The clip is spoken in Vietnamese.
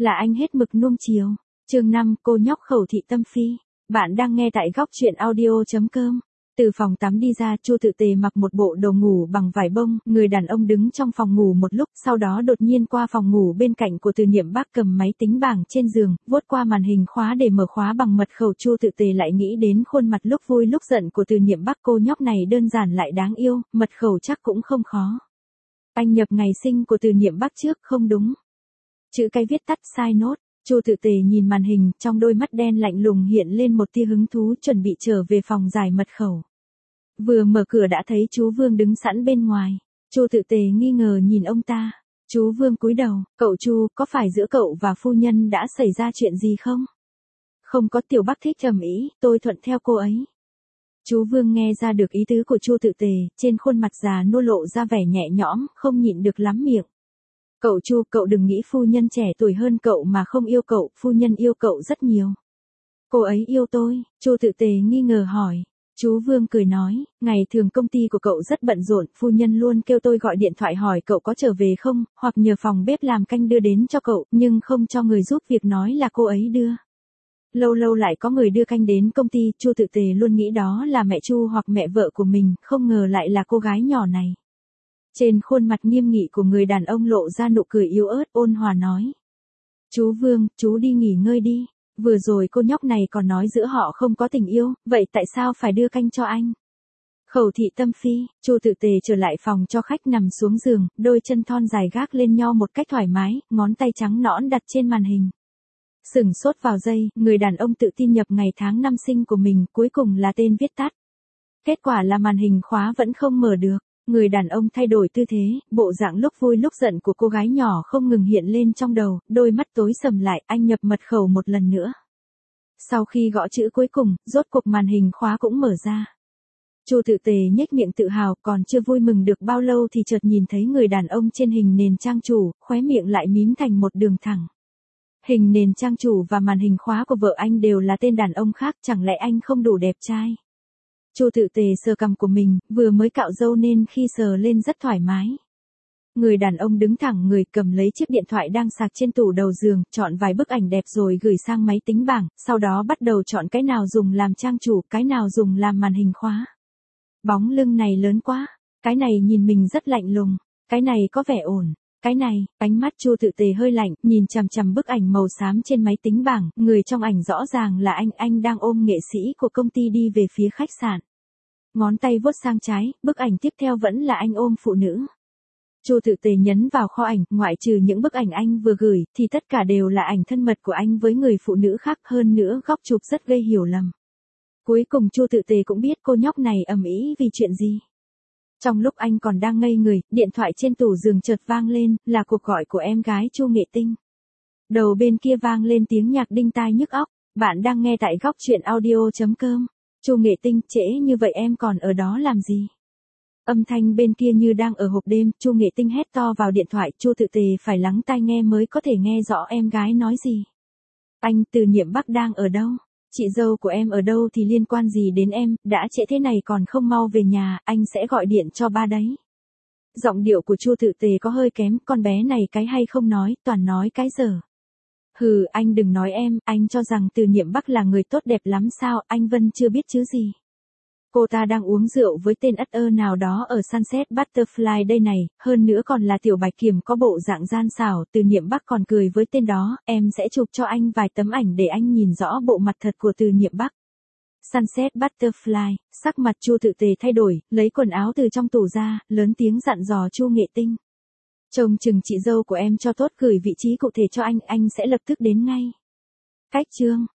là anh hết mực nuông chiều. Chương 5, cô nhóc Khẩu Thị Tâm Phi. Bạn đang nghe tại góc truyện audio.com. Từ phòng tắm đi ra, Chu Tự Tề mặc một bộ đồ ngủ bằng vải bông, người đàn ông đứng trong phòng ngủ một lúc, sau đó đột nhiên qua phòng ngủ bên cạnh của Từ Niệm Bắc cầm máy tính bảng trên giường, vuốt qua màn hình khóa để mở khóa bằng mật khẩu. Chu Tự Tề lại nghĩ đến khuôn mặt lúc vui lúc giận của Từ Niệm Bắc, cô nhóc này đơn giản lại đáng yêu, mật khẩu chắc cũng không khó. Anh nhập ngày sinh của Từ Niệm Bắc trước không đúng. Chữ cái viết tắt sai nốt. Chu Tự Tề nhìn màn hình, trong đôi mắt đen lạnh lùng hiện lên một tia hứng thú, chuẩn bị trở về phòng giải mật khẩu. Vừa mở cửa đã thấy chú Vương đứng sẵn bên ngoài. Chu Tự Tề nghi ngờ nhìn ông ta. Chú Vương cúi đầu, cậu Chu, có phải giữa cậu và phu nhân đã xảy ra chuyện gì không? Không có, Tiểu Bắc thích ầm ĩ, tôi thuận theo cô ấy. Chú Vương nghe ra được ý tứ của Chu Tự Tề, trên khuôn mặt già nua lộ ra vẻ nhẹ nhõm, không nhịn được lắm miệng. Cậu Chu, cậu đừng nghĩ phu nhân trẻ tuổi hơn cậu mà không yêu cậu, phu nhân yêu cậu rất nhiều. Cô ấy yêu tôi, Chu Tự Tề nghi ngờ hỏi. Chú Vương cười nói, ngày thường công ty của cậu rất bận rộn, phu nhân luôn kêu tôi gọi điện thoại hỏi cậu có trở về không, hoặc nhờ phòng bếp làm canh đưa đến cho cậu, nhưng không cho người giúp việc, nói là cô ấy đưa. Lâu lâu lại có người đưa canh đến công ty, Chu Tự Tề luôn nghĩ đó là mẹ Chu hoặc mẹ vợ của mình, không ngờ lại là cô gái nhỏ này. Trên khuôn mặt nghiêm nghị của người đàn ông lộ ra nụ cười yếu ớt, ôn hòa nói. Chú Vương, chú đi nghỉ ngơi đi. Vừa rồi cô nhóc này còn nói giữa họ không có tình yêu, vậy tại sao phải đưa canh cho anh? Khẩu Thị Tâm Phi. Chu Tự Tề trở lại phòng cho khách, nằm xuống giường, đôi chân thon dài gác lên nhau một cách thoải mái, ngón tay trắng nõn đặt trên màn hình. Sửng sốt vào giây, người đàn ông tự tin nhập ngày tháng năm sinh của mình, cuối cùng là tên viết tắt. Kết quả là màn hình khóa vẫn không mở được. Người đàn ông thay đổi tư thế, bộ dạng lúc vui lúc giận của cô gái nhỏ không ngừng hiện lên trong đầu, đôi mắt tối sầm lại, anh nhập mật khẩu một lần nữa. Sau khi gõ chữ cuối cùng, rốt cuộc màn hình khóa cũng mở ra. Chu Tự Tề nhếch miệng tự hào, còn chưa vui mừng được bao lâu thì chợt nhìn thấy người đàn ông trên hình nền trang chủ, khóe miệng lại mím thành một đường thẳng. Hình nền trang chủ và màn hình khóa của vợ anh đều là tên đàn ông khác, chẳng lẽ anh không đủ đẹp trai? Chu Tự Tề sờ cằm của mình, vừa mới cạo râu nên khi sờ lên rất thoải mái. Người đàn ông đứng thẳng người, cầm lấy chiếc điện thoại đang sạc trên tủ đầu giường, chọn vài bức ảnh đẹp rồi gửi sang máy tính bảng, sau đó bắt đầu chọn cái nào dùng làm trang chủ, cái nào dùng làm màn hình khóa. Bóng lưng này lớn quá, cái này nhìn mình rất lạnh lùng, cái này có vẻ ổn. Cái này, ánh mắt Chu Tự Tề hơi lạnh, nhìn chằm chằm bức ảnh màu xám trên máy tính bảng, người trong ảnh rõ ràng là anh đang ôm nghệ sĩ của công ty đi về phía khách sạn. Ngón tay vuốt sang trái, bức ảnh tiếp theo vẫn là anh ôm phụ nữ. Chu Tự Tề nhấn vào kho ảnh, ngoại trừ những bức ảnh anh vừa gửi, thì tất cả đều là ảnh thân mật của anh với người phụ nữ khác, hơn nữa góc chụp rất gây hiểu lầm. Cuối cùng Chu Tự Tề cũng biết cô nhóc này ầm ĩ vì chuyện gì. Trong lúc anh còn đang ngây người, điện thoại trên tủ giường chợt vang lên, là cuộc gọi của em gái Chu Nghệ Tinh. Đầu bên kia vang lên tiếng nhạc đinh tai nhức óc. Bạn đang nghe tại góc truyện audio.com. Chu Nghệ Tinh, trễ như vậy em còn ở đó làm gì? Âm thanh bên kia như đang ở hộp đêm, Chu Nghệ Tinh hét to vào điện thoại, Chu Tự Tề phải lắng tai nghe mới có thể nghe rõ em gái nói gì. Anh, Từ Niệm Bắc đang ở đâu? Chị dâu của em ở đâu thì liên quan gì đến em, đã trễ thế này còn không mau về nhà, anh sẽ gọi điện cho ba đấy. Giọng điệu của Chu Tự Tề có hơi kém, con bé này cái hay không nói, toàn nói cái dở. Hừ, anh đừng nói em, anh cho rằng Từ Niệm Bắc là người tốt đẹp lắm sao, anh Vân chưa biết chứ gì. Cô ta đang uống rượu với tên ất ơ nào đó ở Sunset Butterfly đây này, hơn nữa còn là tiểu bạch kiểm có bộ dạng gian xảo, Từ Niệm Bắc còn cười với tên đó, em sẽ chụp cho anh vài tấm ảnh để anh nhìn rõ bộ mặt thật của Từ Niệm Bắc. Sunset Butterfly, sắc mặt Chu Tự Tề thay đổi, lấy quần áo từ trong tủ ra, lớn tiếng dặn dò Chu Nghệ Tinh. Trông chừng chị dâu của em cho tốt, gửi vị trí cụ thể cho anh sẽ lập tức đến ngay. Cách chương.